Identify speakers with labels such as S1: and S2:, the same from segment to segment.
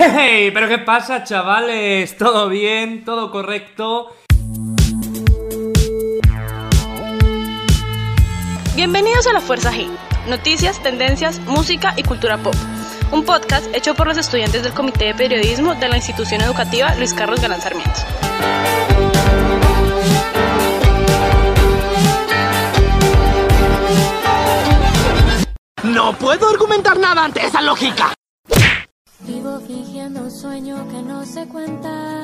S1: ¡Hey! ¿Pero qué pasa, chavales? ¿Todo bien? ¿Todo correcto?
S2: Bienvenidos a La Fuerza G, noticias, tendencias, música y cultura pop. Un podcast hecho por los estudiantes del Comité de Periodismo de la institución educativa Luis Carlos Galán Sarmiento.
S3: No puedo argumentar nada ante esa lógica.
S4: Vivo fingiendo un sueño que no se cuenta.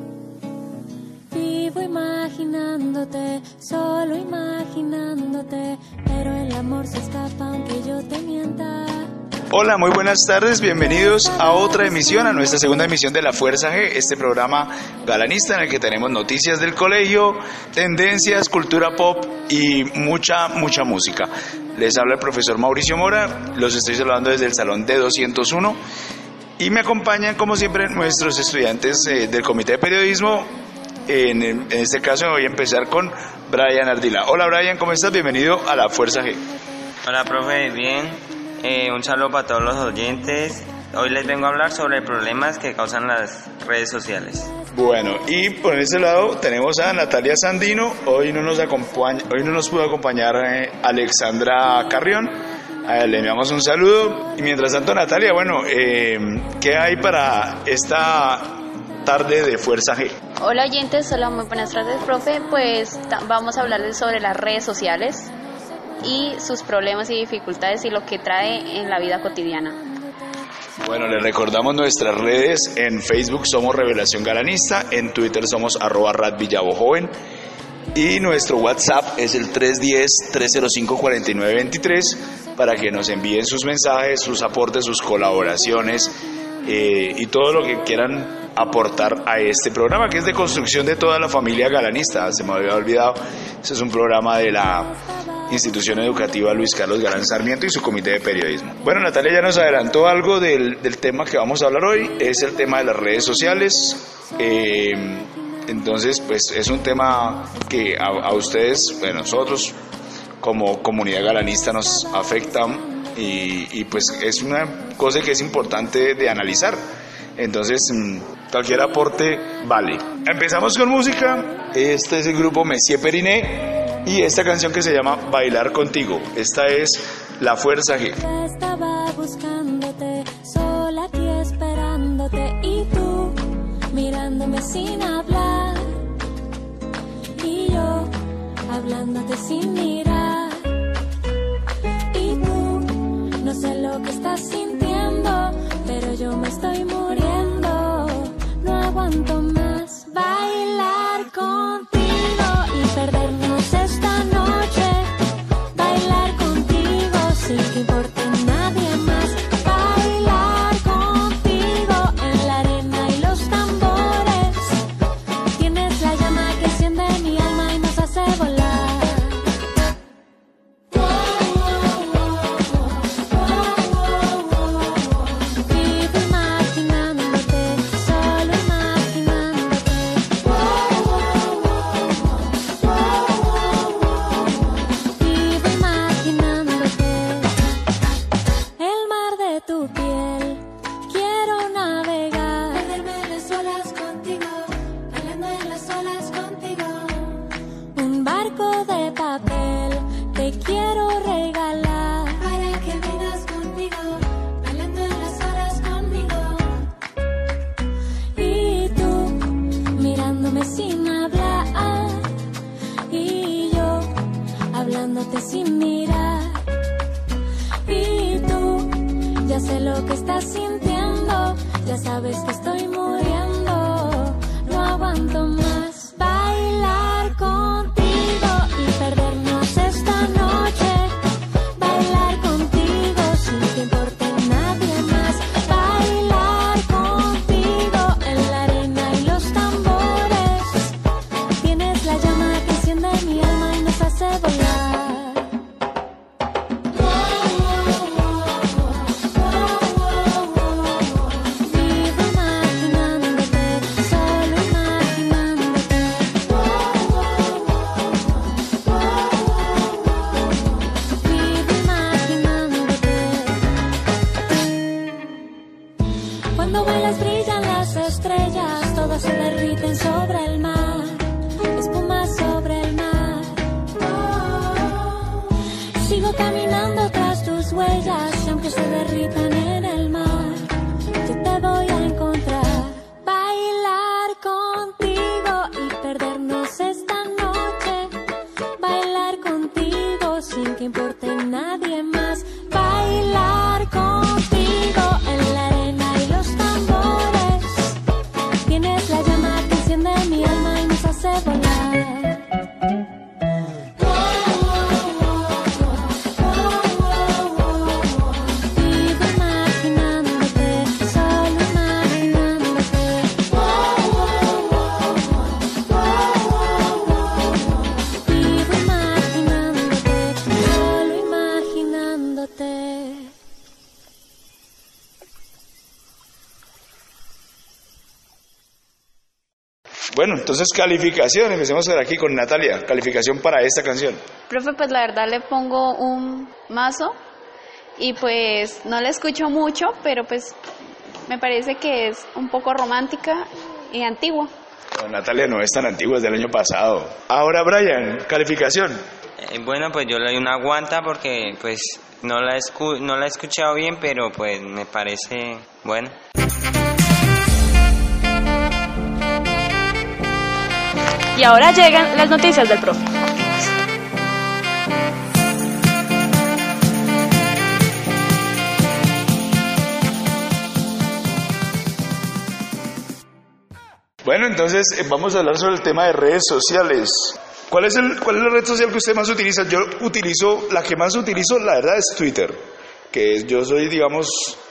S4: Vivo imaginándote, solo imaginándote, pero el amor se escapa aunque yo te mienta.
S5: Hola, muy buenas tardes, bienvenidos a otra emisión, a nuestra segunda emisión de La Fuerza G, este programa galanista en el que tenemos noticias del colegio, tendencias, cultura pop y mucha música. Les habla el profesor Mauricio Mora, los estoy saludando desde el salón D201 y me acompañan como siempre nuestros estudiantes del Comité de Periodismo. En este caso voy a empezar con Brian Ardila. Hola Brian, ¿cómo estás? Bienvenido a La Fuerza G.
S6: Hola profe, bien. Un saludo para todos los oyentes. Hoy les vengo a hablar sobre problemas que causan las redes sociales.
S5: Bueno, y por este lado tenemos a Natalia Sandino. Hoy no nos pudo acompañar Alexandra Carrión. Le enviamos un saludo. Y mientras tanto, Natalia, bueno, ¿qué hay para esta tarde de Fuerza G?
S7: Hola oyentes, hola, muy buenas tardes, profe. Pues vamos a hablarles sobre las redes sociales y sus problemas y dificultades y lo que trae en la vida cotidiana.
S5: Bueno, les recordamos nuestras redes. En Facebook somos Revelación Galanista, en Twitter somos @radvillabojoven y nuestro WhatsApp es el 310-305-4923 para que nos envíen sus mensajes, sus aportes, sus colaboraciones y todo lo que quieran aportar a este programa, que es de construcción de toda la familia galanista. Se me había olvidado, este es un programa de la institución educativa Luis Carlos Galán Sarmiento y su comité de periodismo. Bueno, Natalia ya nos adelantó algo del tema que vamos a hablar hoy, es el tema de las redes sociales. Entonces, pues es un tema que a ustedes, a nosotros como comunidad galanista nos afecta y pues es una cosa que es importante de analizar. Entonces, cualquier aporte vale. Empezamos con música. Este es el grupo Messier Periné y esta canción que se llama Bailar Contigo. Esta es La Fuerza G.
S4: Estaba buscándote, sola aquí esperándote, y tú mirándome sin hablar, y yo hablándote sin mirar, y tú no sé lo que estás sintiendo, pero yo me estoy muriendo, no aguanto más bailar contigo y perdernos esta noche, bailar contigo sin que importe nadie más, bailar contigo en la arena y los tambores, tienes la llama que enciende mi alma y nos hace volar. Vivo imaginándote, solo imaginándote. Vivo imaginándote. El mar de tu piel, quiero navegar. Perderme en las olas contigo, bailando en las olas contigo. Un barco de papel, te quiero regalar. Para que vengas conmigo, bailando en las olas conmigo. Y tú, mirándome sin hablar, y yo, hablándote sin mirar. Y tú, ya sé lo que estás sintiendo, ya sabes que estoy muriendo, no aguanto más bailar contigo y perdernos esta noche, bailar contigo sin que importe nadie más, bailar contigo en la arena y los tambores, tienes la llama que enciende mi alma y nos hace volar. Vivo imaginándote, solo imaginándote. bailas brillan las estrellas, todas se derriten sobre el mar, espuma sobre el mar. Sigo caminando tras tus huellas y aunque se derritan en el mar, yo te voy a encontrar. Bailar contigo y perdernos esta noche, bailar contigo sin que importe nadie más, bailar contigo en la arena y los tambores. Tienes la llama que enciende mi alma y nos hace volar. Vivo imaginándote, solo imaginándote. Vivo imaginándote, solo imaginándote.
S5: Bueno, entonces calificación, empecemos por aquí con Natalia, calificación para esta canción.
S7: Profe, pues la verdad le pongo un mazo y pues no la escucho mucho, pero pues me parece que es un poco romántica y antigua.
S5: No, Natalia no es tan antigua, es del año pasado. Ahora Brian, calificación.
S6: Bueno, pues yo le doy una aguanta porque pues no la he escuchado bien, pero pues me parece bueno.
S2: Y ahora llegan las noticias del profe.
S5: Bueno, entonces vamos a hablar sobre el tema de redes sociales. ¿Cuál es la red social que usted más utiliza? Yo utilizo, la que más utilizo, la verdad, es Twitter. Que yo soy, digamos,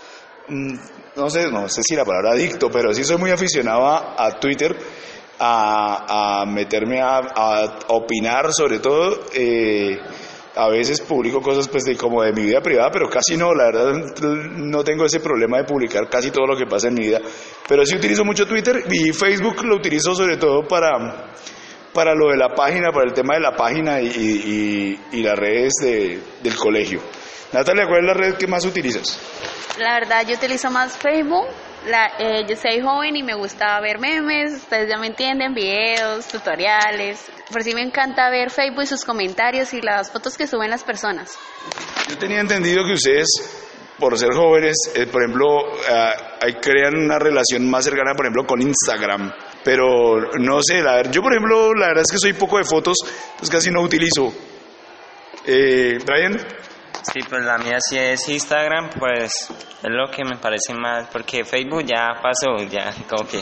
S5: no sé si la palabra adicto, pero sí soy muy aficionado a Twitter, a meterme a opinar sobre todo. A veces publico cosas pues como de mi vida privada, pero casi no, la verdad no tengo ese problema de publicar casi todo lo que pasa en mi vida. Pero sí utilizo mucho Twitter y Facebook lo utilizo sobre todo para lo de la página, para el tema de la página y las redes del colegio. Natalia, ¿cuál es la red que más utilizas?
S7: La verdad yo utilizo más Facebook. Yo soy joven y me gusta ver memes, ustedes ya me entienden, videos, tutoriales. Por si me encanta ver Facebook y sus comentarios y las fotos que suben las personas.
S5: Yo tenía entendido que ustedes, por ser jóvenes, por ejemplo, crean una relación más cercana, por ejemplo, con Instagram. Pero no sé, yo por ejemplo, la verdad es que soy poco de fotos, pues casi no utilizo. Brian.
S6: Sí, pues la mía sí es Instagram, pues es lo que me parece más, porque Facebook ya pasó, ya como que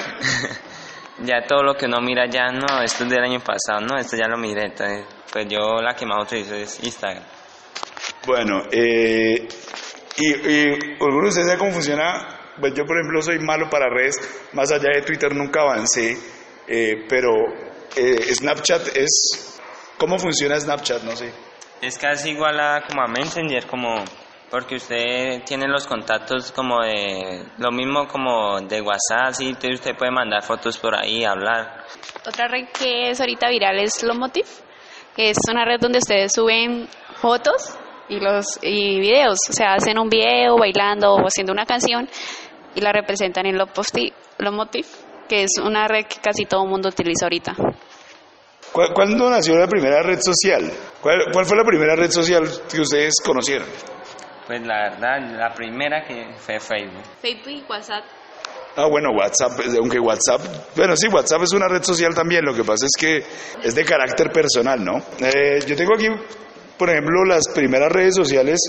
S6: ya todo lo que uno mira ya, no, esto es del año pasado, no, esto ya lo miré, entonces pues yo la que más utilizo es Instagram.
S5: Bueno, y ¿alguno de ustedes sabe cómo funciona? Pues yo por ejemplo soy malo para redes, más allá de Twitter nunca avancé, pero Snapchat ¿cómo funciona Snapchat? No sé.
S6: Es casi igual como a Messenger, como porque usted tiene los contactos como de lo mismo como de WhatsApp, sí, entonces usted puede mandar fotos por ahí, hablar.
S2: Otra red que es ahorita viral es Lomotif, que es una red donde ustedes suben fotos y videos, o sea, hacen un video bailando o haciendo una canción y la representan en Lomotif, que es una red que casi todo el mundo utiliza ahorita.
S5: ¿Cuándo nació la primera red social? ¿Cuál fue la primera red social que ustedes conocieron?
S6: Pues la verdad, la primera que fue Facebook.
S2: Facebook y WhatsApp.
S5: Bueno, WhatsApp, aunque WhatsApp, bueno sí, WhatsApp es una red social también, lo que pasa es que es de carácter personal, ¿no? Yo tengo aquí, por ejemplo, las primeras redes sociales,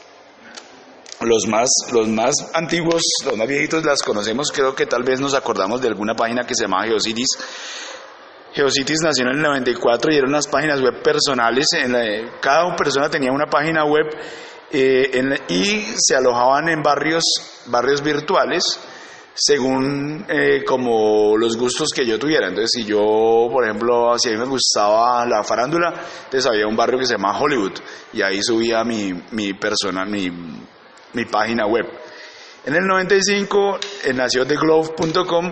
S5: los más antiguos, los más viejitos las conocemos, creo que tal vez nos acordamos de alguna página que se llamaba GeoCities. GeoCities nació en el 94 y eran unas páginas web personales, cada persona tenía una página web y se alojaban en barrios virtuales según como los gustos que yo tuviera. Entonces si yo, por ejemplo, si a mí me gustaba la farándula, entonces había un barrio que se llama Hollywood y ahí subía mi página web. En el 95 nació TheGlove.com,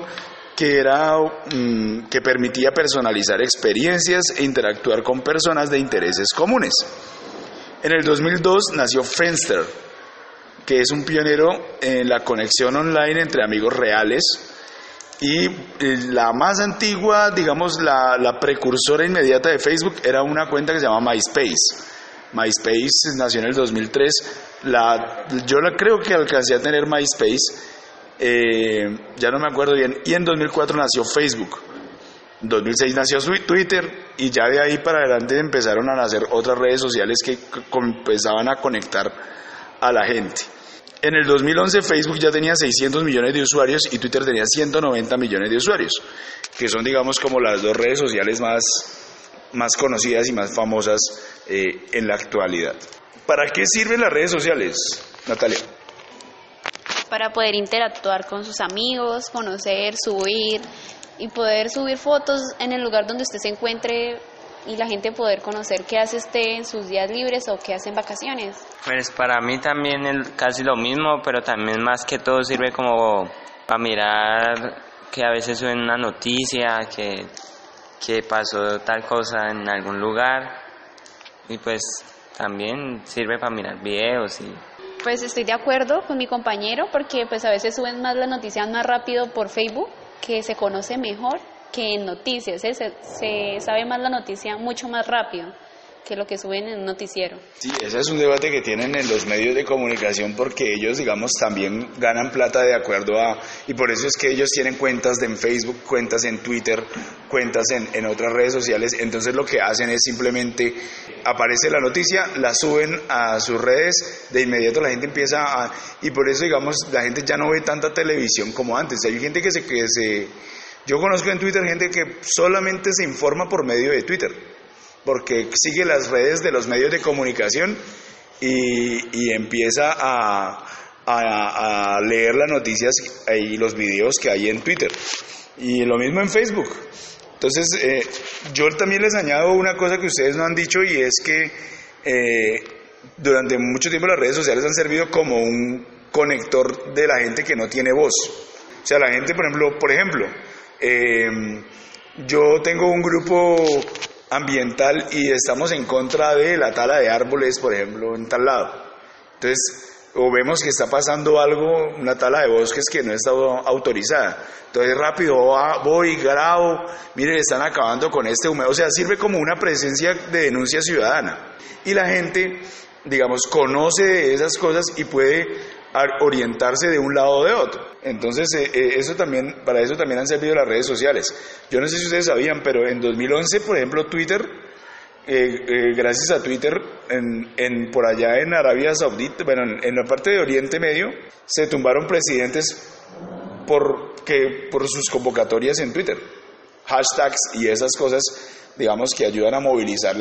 S5: que permitía personalizar experiencias e interactuar con personas de intereses comunes. En el 2002 nació Friendster, que es un pionero en la conexión online entre amigos reales. Y la más antigua, digamos, la precursora inmediata de Facebook era una cuenta que se llama MySpace. MySpace nació en el 2003. Yo creo que alcancé a tener MySpace, ya no me acuerdo bien. Y en 2004 nació Facebook. En 2006 nació Twitter, y ya de ahí para adelante empezaron a nacer otras redes sociales que empezaban a conectar a la gente. En el 2011 Facebook ya tenía 600 millones de usuarios y Twitter tenía 190 millones de usuarios, que son, digamos, como las dos redes sociales más conocidas y más famosas en la actualidad. ¿Para qué sirven las redes sociales, Natalia?
S2: Para poder interactuar con sus amigos, conocer, subir y poder subir fotos en el lugar donde usted se encuentre y la gente poder conocer qué hace usted en sus días libres o qué hace en vacaciones.
S6: Pues para mí también es casi lo mismo, pero también más que todo sirve como para mirar que a veces suben una noticia, que pasó tal cosa en algún lugar, y pues también sirve para mirar videos y...
S2: Pues estoy de acuerdo con mi compañero porque pues a veces suben más las noticias más rápido por Facebook, que se conoce mejor que en noticias, se sabe más la noticia mucho más rápido que lo que suben en un noticiero.
S5: Sí, ese es un debate que tienen en los medios de comunicación, porque ellos, digamos, también ganan plata de acuerdo a... Y por eso es que ellos tienen cuentas en Facebook, cuentas en Twitter, cuentas en otras redes sociales. Entonces lo que hacen es simplemente, aparece la noticia, la suben a sus redes, de inmediato la gente empieza a... Y por eso, digamos, la gente ya no ve tanta televisión como antes. Hay gente que se Yo conozco en Twitter gente que solamente se informa por medio de Twitter, porque sigue las redes de los medios de comunicación y empieza a leer las noticias y los videos que hay en Twitter. Y lo mismo en Facebook. Entonces, yo también les añado una cosa que ustedes no han dicho, y es que durante mucho tiempo las redes sociales han servido como un conector de la gente que no tiene voz. O sea, la gente, por ejemplo, yo tengo un grupo ambiental y estamos en contra de la tala de árboles, por ejemplo, en tal lado. Entonces, o vemos que está pasando algo, una tala de bosques que no está autorizada. Entonces, rápido voy, grabo, mire, están acabando con este humedal. O sea, sirve como una presencia de denuncia ciudadana. Y la gente, digamos, conoce de esas cosas y puede orientarse de un lado o de otro. Entonces, para eso también han servido las redes sociales. Yo no sé si ustedes sabían, pero en 2011, por ejemplo, Twitter, gracias a Twitter, por allá en Arabia Saudita, bueno, en la parte de Oriente Medio, se tumbaron presidentes por sus convocatorias en Twitter. Hashtags y esas cosas, digamos, que ayudan a movilizar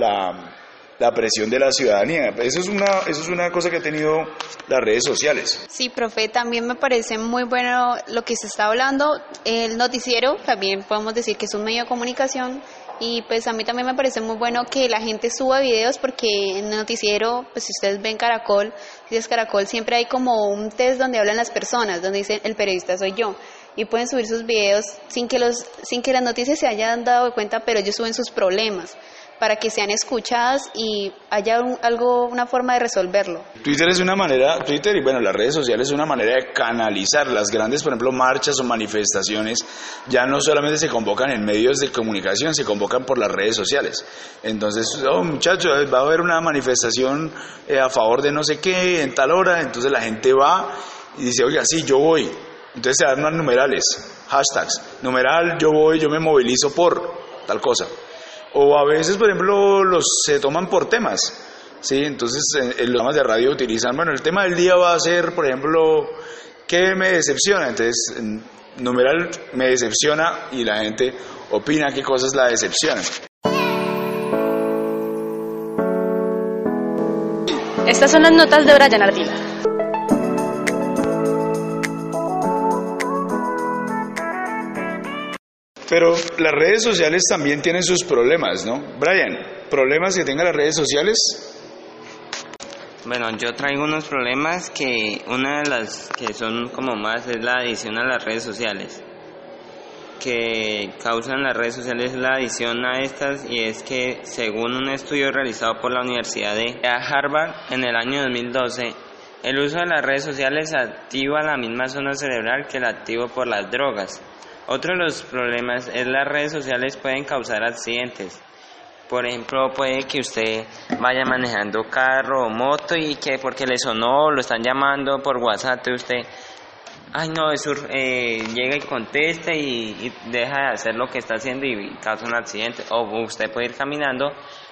S5: la presión de la ciudadanía. Eso es una cosa que ha tenido las redes sociales.
S2: Sí, profe, también me parece muy bueno lo que se está hablando. El noticiero también podemos decir que es un medio de comunicación, y pues a mí también me parece muy bueno que la gente suba videos, porque en el noticiero, pues si ustedes ven Caracol, si es Caracol, siempre hay como un test donde hablan las personas, donde dicen el periodista soy yo, y pueden subir sus videos sin que las noticias se hayan dado cuenta, pero ellos suben sus problemas para que sean escuchadas y haya una forma de resolverlo. Twitter
S5: y bueno, las redes sociales es una manera de canalizar las grandes, por ejemplo, marchas o manifestaciones. Ya no solamente se convocan en medios de comunicación, se convocan por las redes sociales. Entonces, muchachos, va a haber una manifestación a favor de no sé qué en tal hora, entonces la gente va y dice, oiga, sí, yo voy. Entonces se dan unos numerales, hashtags, numeral, yo voy, yo me movilizo por tal cosa. O a veces, por ejemplo, se toman por temas, ¿sí? Entonces, en los programas de radio utilizan, bueno, el tema del día va a ser, por ejemplo, ¿qué me decepciona? Entonces, numeral, me decepciona, y la gente opina qué cosas la decepcionan.
S8: Estas son las notas de Brian Ardila.
S5: Pero las redes sociales también tienen sus problemas, ¿no? Brian, ¿problemas que tengan las redes sociales?
S6: Bueno, yo traigo unos problemas que una de las que son como más es la adicción a las redes sociales. Que causan las redes sociales la adicción a estas, y es que según un estudio realizado por la Universidad de Harvard en el año 2012, El uso de las redes sociales activa la misma zona cerebral que el activo por las drogas. Otro de los problemas es las redes sociales pueden causar accidentes. Por ejemplo, puede que usted vaya manejando carro o moto y que porque le sonó, lo están llamando por WhatsApp, usted, ay no, eso, llega y contesta y deja de hacer lo que está haciendo y causa un accidente. O usted puede ir caminando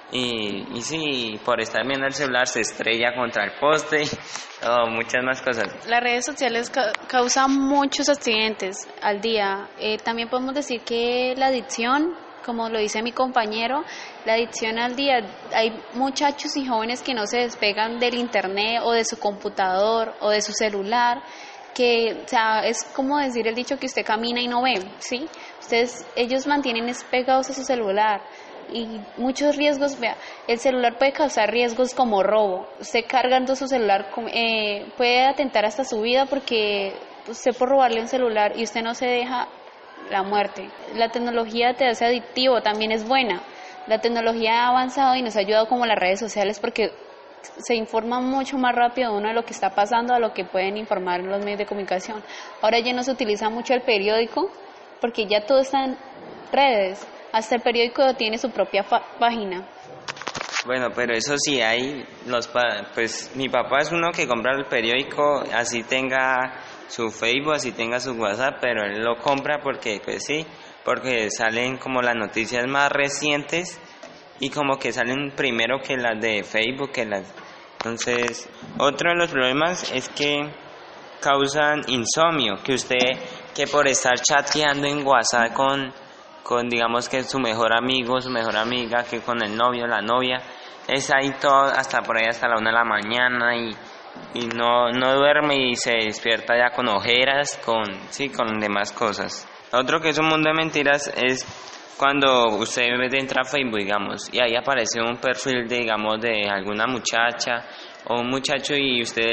S6: y sí, por estar viendo el celular se estrella contra el poste o muchas más cosas.
S2: Las redes sociales causan muchos accidentes al día. También podemos decir que la adicción, como lo dice mi compañero, la adicción al día, hay muchachos y jóvenes que no se despegan del internet o de su computador o de su celular, que, o sea, es como decir el dicho que usted camina y no ve, ¿sí? Ellos mantienen pegados a su celular y muchos riesgos, vea, el celular puede causar riesgos como robo. Usted cargando su celular puede atentar hasta su vida porque usted por robarle un celular y usted no se deja, la muerte. La tecnología te hace adictivo, también es buena. La tecnología ha avanzado y nos ha ayudado como las redes sociales porque se informa mucho más rápido uno de lo que está pasando a lo que pueden informar los medios de comunicación. Ahora ya no se utiliza mucho el periódico porque ya todo está en redes. Hasta el periódico tiene su propia página.
S6: Bueno, pero eso sí, hay pues mi papá es uno que compra el periódico, así tenga su Facebook, así tenga su WhatsApp, pero él lo compra porque, pues sí, porque salen como las noticias más recientes y como que salen primero que las de Facebook, Entonces, otro de los problemas es que causan insomnio, que por estar chateando en WhatsApp con digamos que su mejor amigo, su mejor amiga, que con el novio, la novia, es ahí todo, hasta por ahí hasta la 1 de la mañana y no duerme y se despierta ya con ojeras, con demás cosas. Otro que es un mundo de mentiras es cuando usted entra a Facebook, digamos, y ahí aparece un perfil de alguna muchacha o un muchacho y usted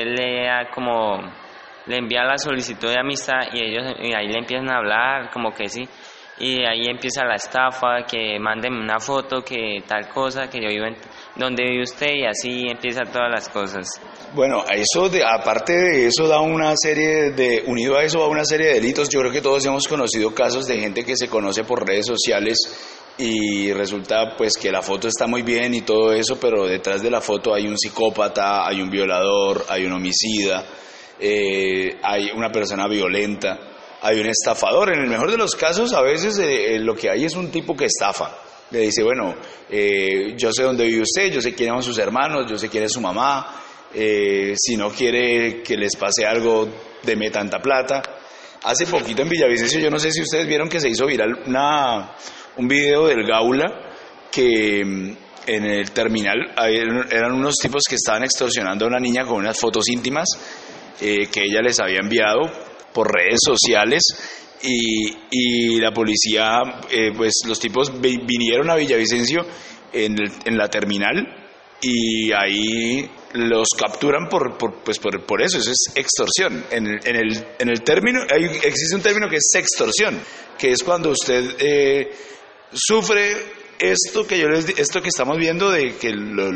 S6: le envía la solicitud de amistad y ahí le empiezan a hablar, como que sí. Y ahí empieza la estafa, que manden una foto, que tal cosa, que yo vivo donde vive usted, y así empiezan todas las cosas.
S5: Bueno, aparte de eso unido a eso va una serie de delitos. Yo creo que todos hemos conocido casos de gente que se conoce por redes sociales y resulta pues que la foto está muy bien y todo eso, pero detrás de la foto hay un psicópata, hay un violador, hay un homicida, hay una persona violenta. Hay un estafador. En el mejor de los casos, a veces lo que hay es un tipo que estafa. Le dice, bueno, yo sé dónde vive usted, yo sé quiénes son sus hermanos, yo sé quién es su mamá, si no quiere que les pase algo, deme tanta plata. Hace poquito en Villavicencio, yo no sé si ustedes vieron que se hizo viral un video del Gaula, que en el terminal eran unos tipos que estaban extorsionando a una niña con unas fotos íntimas que ella les había enviado por redes sociales y la policía, pues los tipos vinieron a Villavicencio en la terminal y ahí los capturan por eso es extorsión. En el término, existe un término que es sextorsión, que es cuando usted sufre esto que estamos viendo de que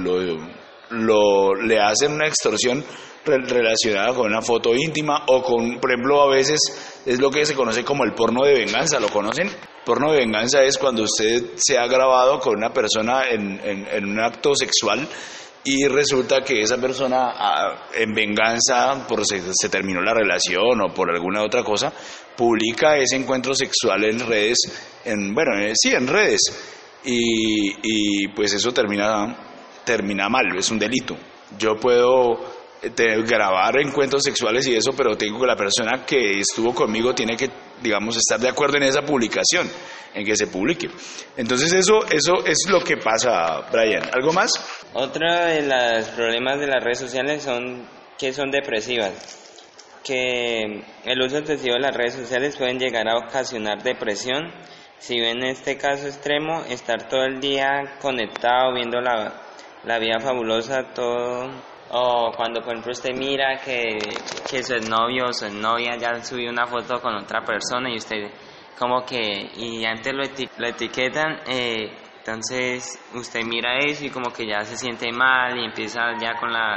S5: le hacen una extorsión relacionada con una foto íntima o con, por ejemplo, a veces es lo que se conoce como el porno de venganza. ¿Lo conocen? Porno de venganza es cuando usted se ha grabado con una persona en un acto sexual y resulta que esa persona en venganza se terminó la relación o por alguna otra cosa, publica ese encuentro sexual en redes, en redes y pues eso termina mal, es un delito. Yo puedo grabar encuentros sexuales y eso, pero tengo que la persona que estuvo conmigo tiene que, digamos, estar de acuerdo en esa publicación, en que se publique. Entonces eso es lo que pasa, Brian. ¿Algo más?
S6: Otro de los problemas de las redes sociales son depresivas, que el uso excesivo de las redes sociales pueden llegar a ocasionar depresión. Si ven este caso extremo, estar todo el día conectado, viendo la vida fabulosa, todo. O cuando, por ejemplo, usted mira que su novio o su novia ya subió una foto con otra persona y usted y antes lo etiquetan, entonces usted mira eso y como que ya se siente mal y empieza ya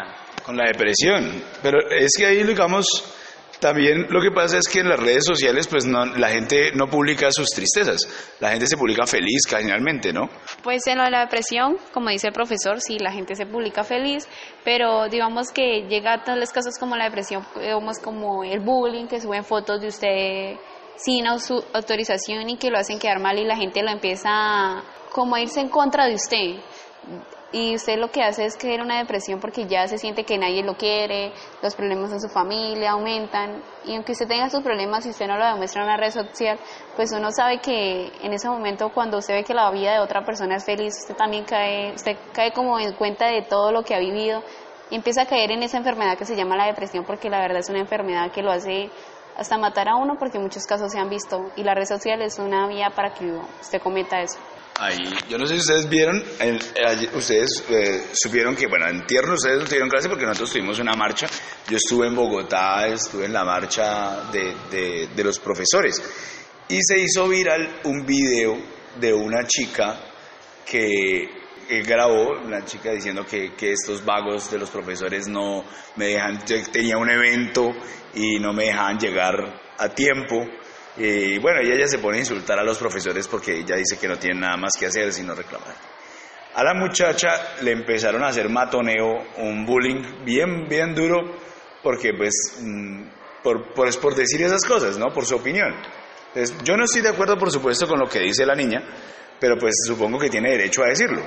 S5: Con la depresión. Pero es que ahí, digamos, también lo que pasa es que en las redes sociales, pues no, la gente no publica sus tristezas. La gente se publica feliz, generalmente, ¿no?
S2: Pues en lo de la depresión, como dice el profesor, sí, la gente se publica feliz, pero digamos que llega a tales casos como la depresión, digamos como el bullying, que suben fotos de usted sin su autorización y que lo hacen quedar mal y la gente lo empieza como a irse en contra de usted. Y usted lo que hace es crear una depresión porque ya se siente que nadie lo quiere, los problemas en su familia aumentan, y aunque usted tenga sus problemas y usted no lo demuestra en una red social, pues uno sabe que en ese momento cuando usted ve que la vida de otra persona es feliz, usted también cae como en cuenta de todo lo que ha vivido y empieza a caer en esa enfermedad que se llama la depresión, porque la verdad es una enfermedad que lo hace hasta matar a uno, porque muchos casos se han visto, y la red social es una vía para que usted cometa eso.
S5: Ahí, yo no sé si ustedes vieron, ustedes supieron que, bueno, en tierno ustedes no tuvieron clase porque nosotros tuvimos una marcha. Yo estuve en Bogotá, estuve en la marcha de los profesores y se hizo viral un video de una chica que grabó, una chica diciendo que estos vagos de los profesores no me dejan, yo tenía un evento y no me dejaban llegar a tiempo. Y bueno, ella se pone a insultar a los profesores porque ella dice que no tienen nada más que hacer sino reclamar. A la muchacha le empezaron a hacer matoneo, un bullying bien duro, porque pues por decir esas cosas, ¿no? Por su opinión. Entonces, yo no estoy de acuerdo, por supuesto, con lo que dice la niña, pero pues supongo que tiene derecho a decirlo.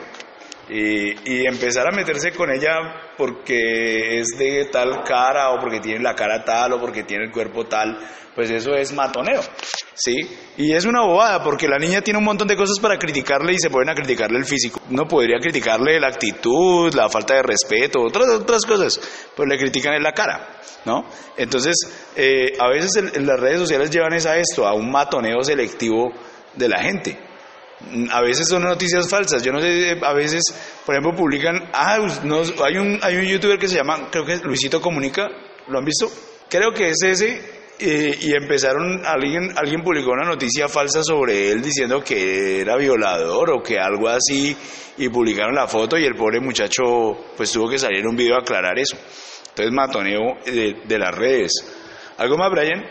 S5: Y empezar a meterse con ella porque es de tal cara, o porque tiene la cara tal, o porque tiene el cuerpo tal, pues eso es matoneo, ¿sí? Y es una bobada, porque la niña tiene un montón de cosas para criticarle y se pueden a criticarle el físico. No podría criticarle la actitud, la falta de respeto, otras cosas, pues le critican en la cara, ¿no? Entonces, a veces en las redes sociales llevan esto, a un matoneo selectivo de la gente. A veces son noticias falsas, yo no sé, a veces, por ejemplo, publican, hay un youtuber que se llama, creo que es Luisito Comunica, ¿lo han visto? Creo que es ese, y empezaron, alguien publicó una noticia falsa sobre él diciendo que era violador o que algo así, y publicaron la foto y el pobre muchacho pues tuvo que salir en un video a aclarar eso. Entonces, matoneo de las redes. ¿Algo más, Brian?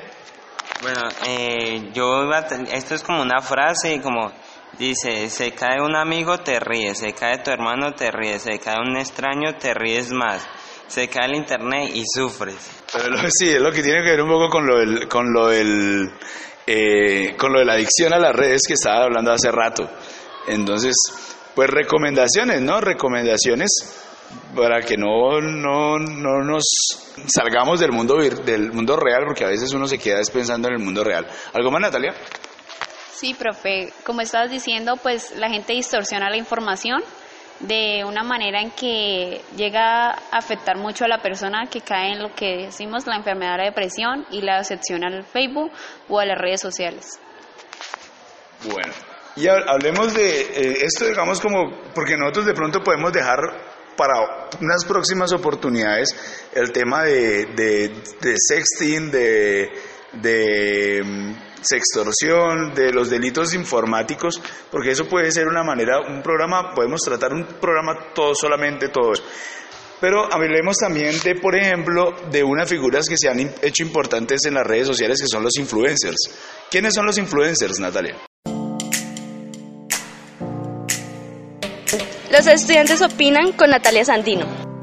S6: Bueno, esto es como una frase, como dice, se cae un amigo, te ríes, se cae tu hermano, te ríes, se cae un extraño, te ríes más, se cae el internet y sufres.
S5: Pero sí, es lo que tiene que ver un poco con lo de la adicción a las redes que estaba hablando hace rato. Entonces, pues recomendaciones, ¿no? Recomendaciones para que no nos salgamos del mundo real, porque a veces uno se queda pensando en el mundo real. ¿Algo más, Natalia?
S2: Sí, profe, como estabas diciendo, pues la gente distorsiona la información de una manera en que llega a afectar mucho a la persona, que cae en lo que decimos la enfermedad de la depresión y la adicción al Facebook o a las redes sociales.
S5: Bueno, y hablemos de esto, digamos, como, porque nosotros de pronto podemos dejar para unas próximas oportunidades el tema de sexting, de sextorsión, de los delitos informáticos, porque eso puede ser una manera, podemos tratar un programa solamente todo eso. Pero hablemos también de, por ejemplo, de unas figuras que se han hecho importantes en las redes sociales, que son los influencers. ¿Quiénes son los influencers, Natalia?
S8: Los estudiantes opinan con Natalia Sandino.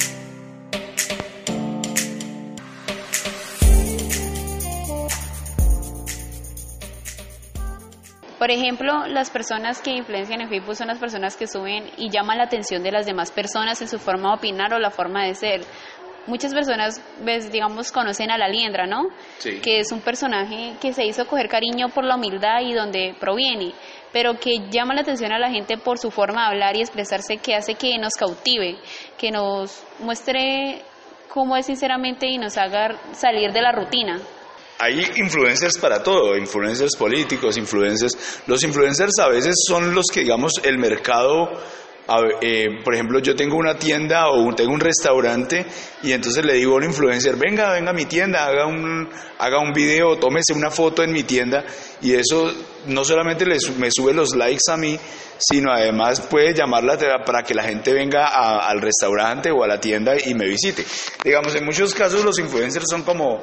S2: Por ejemplo, las personas que influencian en Facebook son las personas que suben y llaman la atención de las demás personas en su forma de opinar o la forma de ser. Muchas personas, digamos, conocen a La Liendra, ¿no? Sí. Que es un personaje que se hizo coger cariño por la humildad y donde proviene, pero que llama la atención a la gente por su forma de hablar y expresarse, que hace que nos cautive, que nos muestre cómo es sinceramente y nos haga salir de la rutina.
S5: Hay influencers para todo, influencers políticos, los influencers a veces son los que, digamos, el mercado por ejemplo, yo tengo una tienda o tengo un restaurante y entonces le digo a un influencer, venga a mi tienda, haga un video, tómese una foto en mi tienda, y eso no solamente me sube los likes a mí, sino además puede llamarla para que la gente venga al restaurante o a la tienda y me visite. Digamos, en muchos casos los influencers son como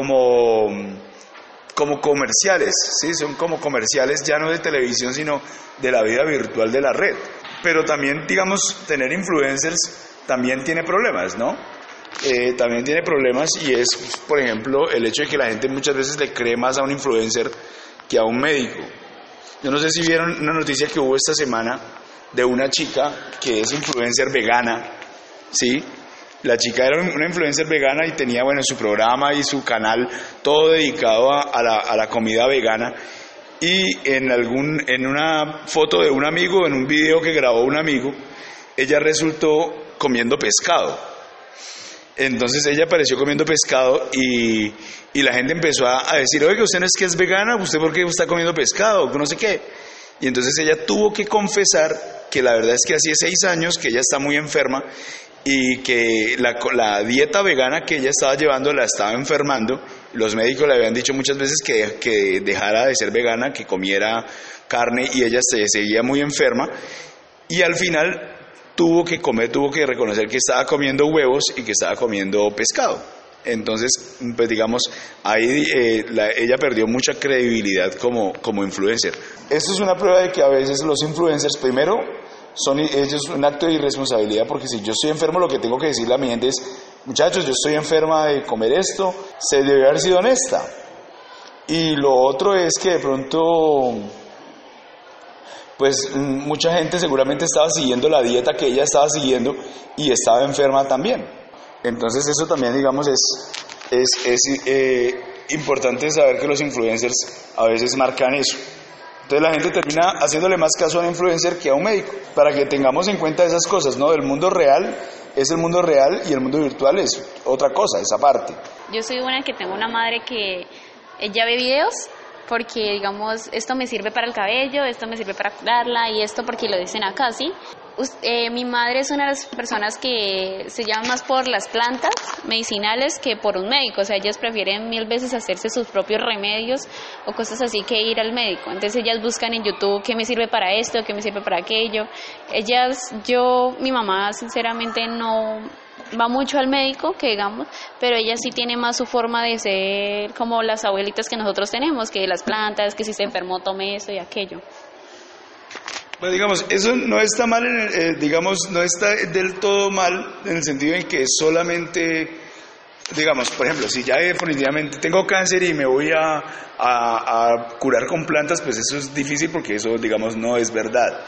S5: comerciales, ¿sí? Son como comerciales ya no de televisión, sino de la vida virtual de la red. Pero también, digamos, tener influencers también tiene problemas, ¿no? También tiene problemas, y es, por ejemplo, el hecho de que la gente muchas veces le cree más a un influencer que a un médico. Yo no sé si vieron una noticia que hubo esta semana de una chica que es influencer vegana, ¿sí? La chica era una influencer vegana y tenía, bueno, su programa y su canal todo dedicado a la comida vegana. Y en una foto de un amigo, en un video que grabó un amigo, ella resultó comiendo pescado. Entonces ella apareció comiendo pescado y la gente empezó a decir, oiga, usted no es que es vegana, ¿usted por qué está comiendo pescado? No sé qué. Y entonces ella tuvo que confesar que la verdad es que hace 6 años que ella está muy enferma y que la dieta vegana que ella estaba llevando la estaba enfermando. Los médicos le habían dicho muchas veces que dejara de ser vegana, que comiera carne, y ella se seguía muy enferma, y al final tuvo que reconocer que estaba comiendo huevos y que estaba comiendo pescado. Entonces, pues digamos, ahí ella perdió mucha credibilidad como influencer. Esto es una prueba de que a veces los influencers, primero, ellos un acto de irresponsabilidad, porque si yo estoy enfermo, lo que tengo que decirle a mi gente es, muchachos, yo estoy enferma de comer esto, se debe haber sido honesta. Y lo otro es que de pronto, pues mucha gente seguramente estaba siguiendo la dieta que ella estaba siguiendo y estaba enferma también. Entonces eso también, digamos, es importante saber que los influencers a veces marcan eso. Entonces la gente termina haciéndole más caso a un influencer que a un médico, para que tengamos en cuenta esas cosas, ¿no? El mundo real es el mundo real y el mundo virtual es otra cosa, esa parte.
S7: Yo soy una que tengo una madre que ella ve videos porque, digamos, esto me sirve para el cabello, esto me sirve para curarla y esto porque lo dicen acá, ¿sí? Mi madre es una de las personas que se llama más por las plantas medicinales que por un médico. O sea, ellas prefieren 1000 veces hacerse sus propios remedios o cosas así que ir al médico. Entonces ellas buscan en YouTube qué me sirve para esto, qué me sirve para aquello. Mi mamá sinceramente no va mucho al médico, que digamos, pero ella sí tiene más su forma de ser como las abuelitas que nosotros tenemos, que las plantas, que si se enfermó tome esto y aquello.
S5: Pues digamos, eso no está mal, digamos, no está del todo mal en el sentido en que solamente, digamos, por ejemplo, si ya definitivamente tengo cáncer y me voy a curar con plantas, pues eso es difícil porque eso, digamos, no es verdad.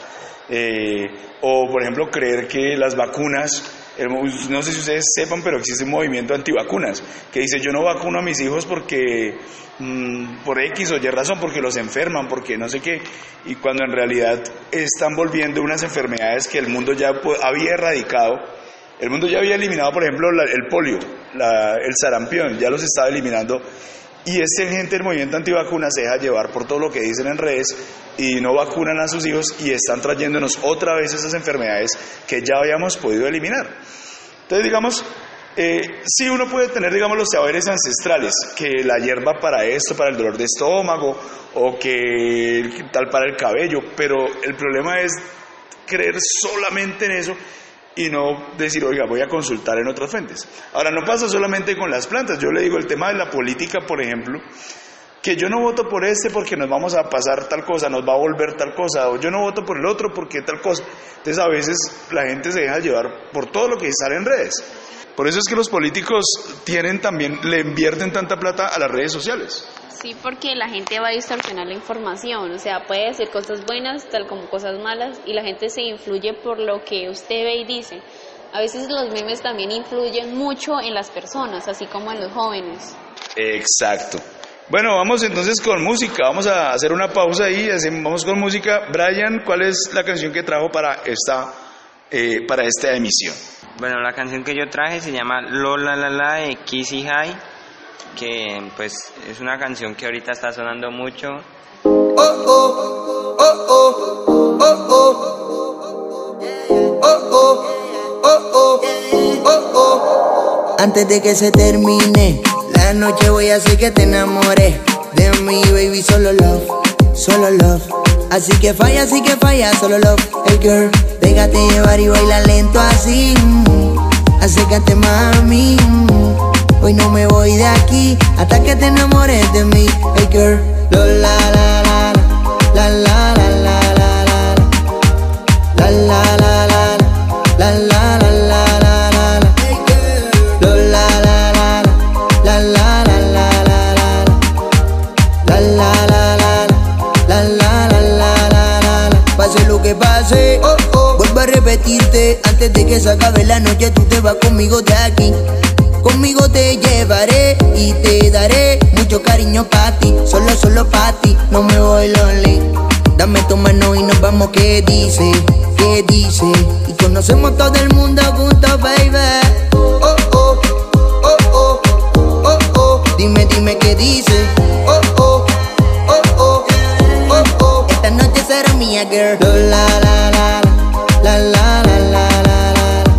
S5: O, por ejemplo, creer que las vacunas, no sé si ustedes sepan, pero existe un movimiento antivacunas que dice yo no vacuno a mis hijos porque por X o Y razón, porque los enferman, porque no sé qué, y cuando en realidad están volviendo unas enfermedades que el mundo ya había erradicado. El mundo ya había eliminado, por ejemplo, el polio, el sarampión, ya los estaba eliminando. Y gente del movimiento antivacunas se deja llevar por todo lo que dicen en redes y no vacunan a sus hijos y están trayéndonos otra vez esas enfermedades que ya habíamos podido eliminar. Entonces, digamos, sí uno puede tener, digamos, los saberes ancestrales, que la hierba para esto, para el dolor de estómago, o que tal para el cabello, pero el problema es creer solamente en eso y no decir, oiga, voy a consultar en otras fuentes. Ahora, no pasa solamente con las plantas. Yo le digo el tema de la política, por ejemplo, que yo no voto por porque nos vamos a pasar tal cosa, nos va a volver tal cosa, o yo no voto por el otro porque tal cosa. Entonces a veces la gente se deja llevar por todo lo que sale en redes. Por eso es que los políticos le invierten tanta plata a las redes sociales.
S7: Sí, porque la gente va a distorsionar la información, o sea, puede decir cosas buenas tal como cosas malas y la gente se influye por lo que usted ve y dice. A veces los memes también influyen mucho en las personas, así como en los jóvenes.
S5: Exacto. Bueno, vamos entonces con música, vamos a hacer una pausa ahí, vamos con música. Brian, ¿cuál es la canción que trajo para esta emisión?
S6: Bueno, la canción que yo traje se llama Lola La La de Kissy High, que pues es una canción que ahorita está sonando mucho.
S9: Oh, oh, oh, oh, oh, oh, oh. Yeah, yeah. oh, oh. Antes de que se termine la noche voy a hacer que te enamores de mí, baby, solo love, solo love. Así que falla, solo love. Hey girl, déjate llevar y baila lento así. Acércate mami, hoy no me voy de aquí hasta que te enamores de mí. Hey girl, la la la la la la la la la la la la la la la la la la. Hey girl, la la la la la la la la la la la. Pase lo que pase, oh, oh, vuelvo a repetirte. Antes de que se acabe la noche tú te vas conmigo de aquí. Conmigo te llevaré y te daré mucho cariño pa' ti. Solo pa' ti, no me voy lonely. Dame tu mano y nos vamos, ¿qué dice? ¿Qué dice? Y conocemos todo el mundo juntos, baby. Oh, oh, oh, oh, oh, oh. Dime qué dice. Oh, oh, oh, oh, oh, oh. Esta noche será mía, girl. La la la la la la la la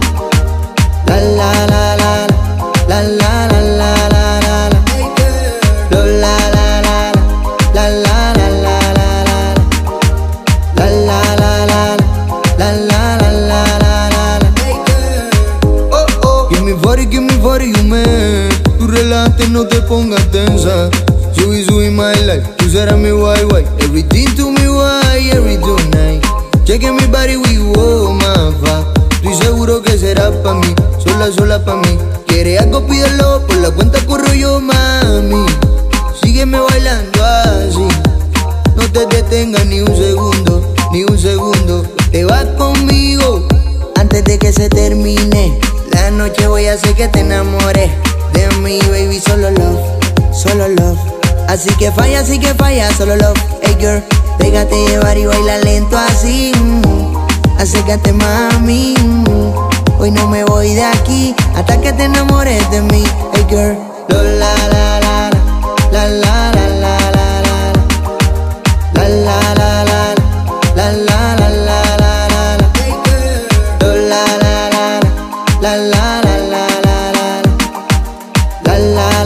S9: la la la la. La la la la la la la. Hey girl. La la la la la la la la la. La la la la la la la la la la. Hey girl. Oh oh. Give me 40, you man. Tú relájate, no te pongas tensa. Subí my life. Tú serás mi wifi. Everything to me why, every tonight. Cheque mi body, we wow, mafa. Estoy seguro que será pa' mí, sola pa' mí. Quiere algo, pídelo, por la cuenta corro yo, mami. Sígueme bailando así, no te detengas ni un segundo. Te vas conmigo, antes de que se termine la noche voy a hacer que te enamores de mí, baby, solo love. Así que falla, solo love. Hey girl, déjate llevar y baila lento así. Acércate mami, hoy no me voy de aquí hasta que te enamores de mí. Hey girl, la la la la la la la la la la la la la la la la la. Hey girl, la la la la la la la la la la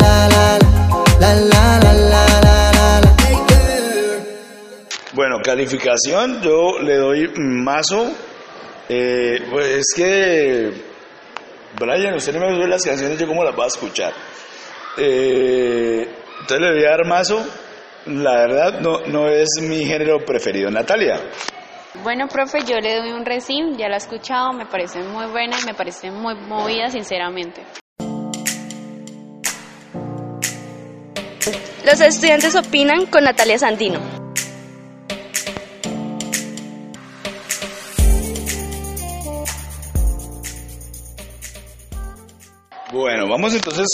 S9: la la. Hey girl.
S5: Bueno, calificación, yo le doy mazo. Pues es que, Brian, usted no me sube las canciones, yo cómo las voy a escuchar. Entonces le voy a dar mazo. La verdad no es mi género preferido. Natalia.
S2: Bueno, profe, yo le doy un resim, ya la he escuchado, me parece muy buena y me parece muy movida, sinceramente.
S8: Los estudiantes opinan con Natalia Sandino.
S5: Bueno, vamos entonces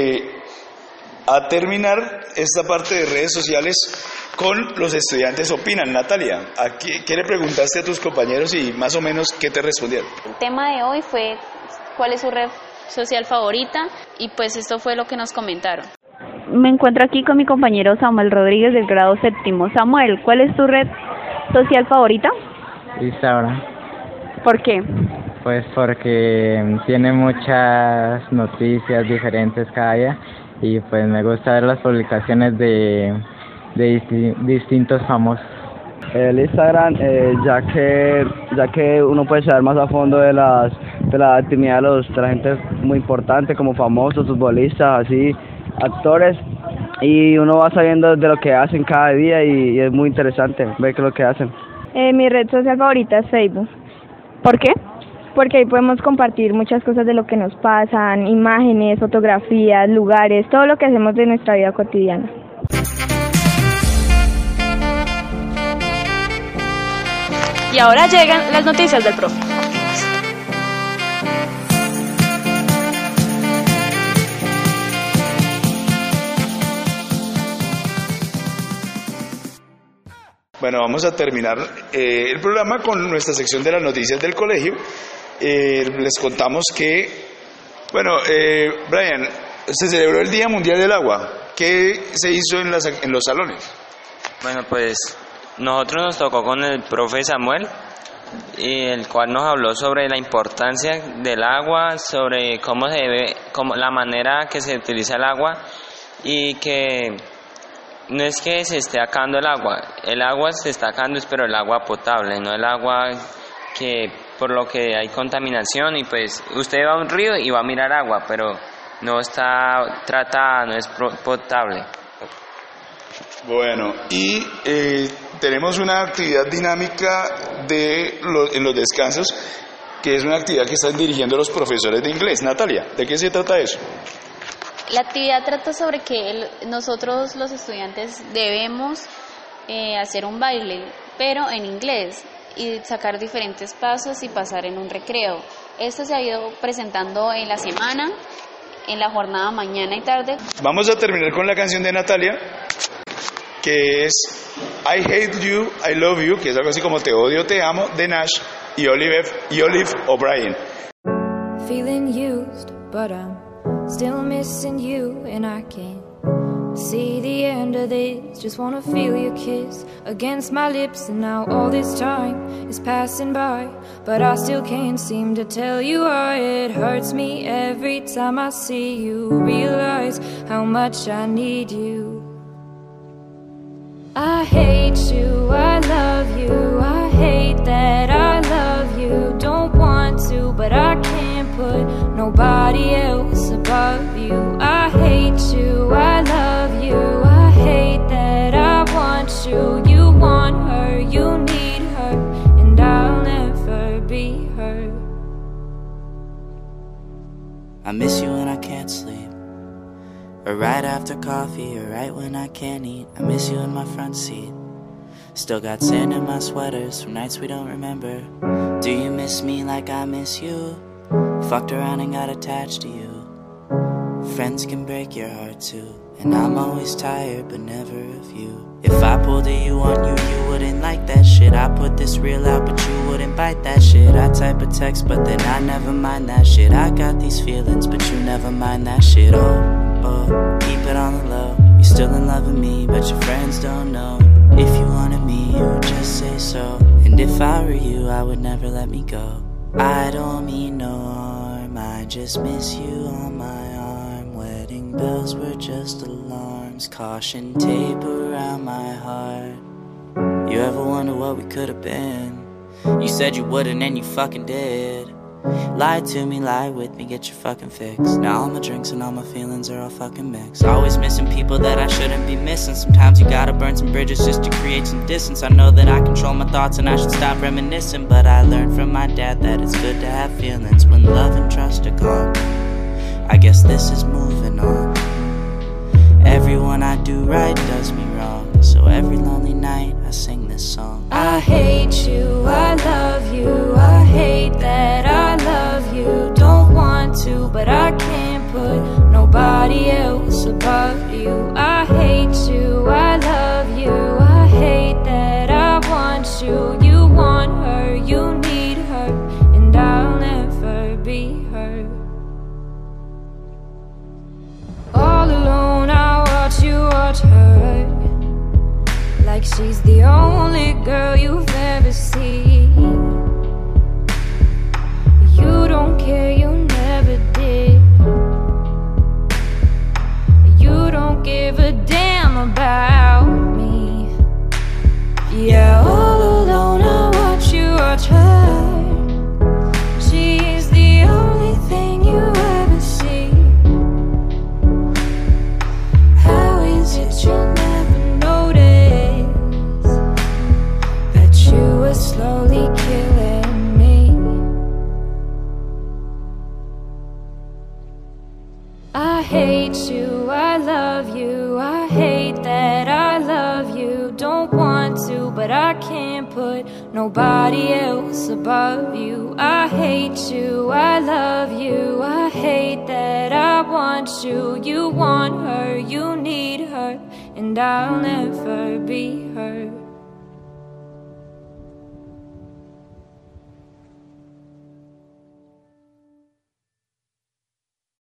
S5: a terminar esta parte de redes sociales con los estudiantes opinan. Natalia, ¿qué le preguntaste a tus compañeros y más o menos qué te respondieron?
S2: El tema de hoy fue ¿cuál es su red social favorita? Y pues esto fue lo que nos comentaron.
S10: Me encuentro aquí con mi compañero Samuel Rodríguez del grado 7º. Samuel, ¿cuál es tu red social favorita?
S11: Instagram.
S10: ¿Por qué?
S11: Pues porque tiene muchas noticias diferentes cada día y pues me gusta ver las publicaciones de distintos famosos.
S12: El Instagram, ya que uno puede saber más a fondo de la actividad de la gente muy importante como famosos, futbolistas, así, actores, y uno va sabiendo de lo que hacen cada día y es muy interesante ver qué es lo que hacen.
S10: Mi red social favorita es Facebook. ¿Por qué? Porque ahí podemos compartir muchas cosas de lo que nos pasan, imágenes, fotografías, lugares, todo lo que hacemos de nuestra vida cotidiana.
S8: Y ahora llegan las noticias del profe.
S5: Bueno, vamos a terminar el programa con nuestra sección de las noticias del colegio. Les contamos que, bueno, Brian, se celebró el Día Mundial del Agua. ¿Qué se hizo en los salones?
S6: Bueno, pues nosotros nos tocó con el profe Samuel el cual nos habló sobre la importancia del agua, sobre cómo se debe, la manera que se utiliza el agua, y que no es que se esté acabando el agua se está acabando, pero el agua potable, no el agua que por lo que hay contaminación, y pues usted va a un río y va a mirar agua, pero no está tratada, no es potable.
S5: Bueno, y tenemos una actividad dinámica en los descansos, que es una actividad que están dirigiendo los profesores de inglés. Natalia, ¿de qué se trata eso?
S7: La actividad trata sobre que nosotros los estudiantes debemos hacer un baile, pero en inglés, y sacar diferentes pasos y pasar en un recreo. Esto se ha ido presentando en la semana, en la jornada mañana y tarde.
S5: Vamos a terminar con la canción de Natalia, que es I Hate You, I Love You, que es algo así como Te odio, te amo, de Nash y Olive O'Brien.
S4: Feeling used, but I'm still missing you, and I can't see the end of this. Just wanna feel your kiss against my lips, and now all this time is passing by, but I still can't seem to tell you why. It hurts me every time I see you, realize how much I need you. I hate you, I love you, I hate that I love you. Don't want to, but I can't put nobody else above you. I hate you, I love you, I hate that I want you. You want her, you need her, and I'll never be her.
S13: I miss you when I can't sleep, or right after coffee, or right when I can't eat. I miss you in my front seat. Still got sand in my sweaters from nights we don't remember. Do you miss me like I miss you? Fucked around and got attached to you. Friends can break your heart too, and I'm always tired but never of you. If I pulled a you on you, you wouldn't like that shit. I put this reel out but you wouldn't bite that shit. I type a text but then I never mind that shit. I got these feelings but you never mind that shit. Oh, keep it on the low. You still in love with me, but your friends don't know. If you wanted me, you would just say so. And if I were you, I would never let me go. I don't mean no harm, I just miss you on my arm. Wedding bells were just alarms, caution tape around my heart. You ever wonder what we could have been? You said you wouldn't and you fucking did. Lie to me, lie with me, get your fucking fix. Now all my drinks and all my feelings are all fucking mixed. Always missing people that I shouldn't be missing. Sometimes you gotta burn some bridges just to create some distance. I know that I control my thoughts and I should stop reminiscing, but I learned from my dad that it's good to have feelings when love and trust are gone. I guess this is moving on. Everyone I do right does me wrong, so every lonely night I sing this song.
S4: I hate you, I love you, I hate that I love you. Don't want to, but I can't put nobody else above you. I hate you, I love you, I hate that I want you. You want her, you need her, and I'll never be her. All alone I watch you watch her, like she's the only girl you've ever seen. You don't care, you never did. You don't give a damn about me. Yeah, all alone I watch you watch her. She's the only thing you ever see. How is it you never notice that you were slowly killing me? I hate you, I love you, I hate that I love you. Don't want to, but I can't put nobody else above you. I hate you, I love you, I hate that I want you. You want her, you need her, and I'll never be her.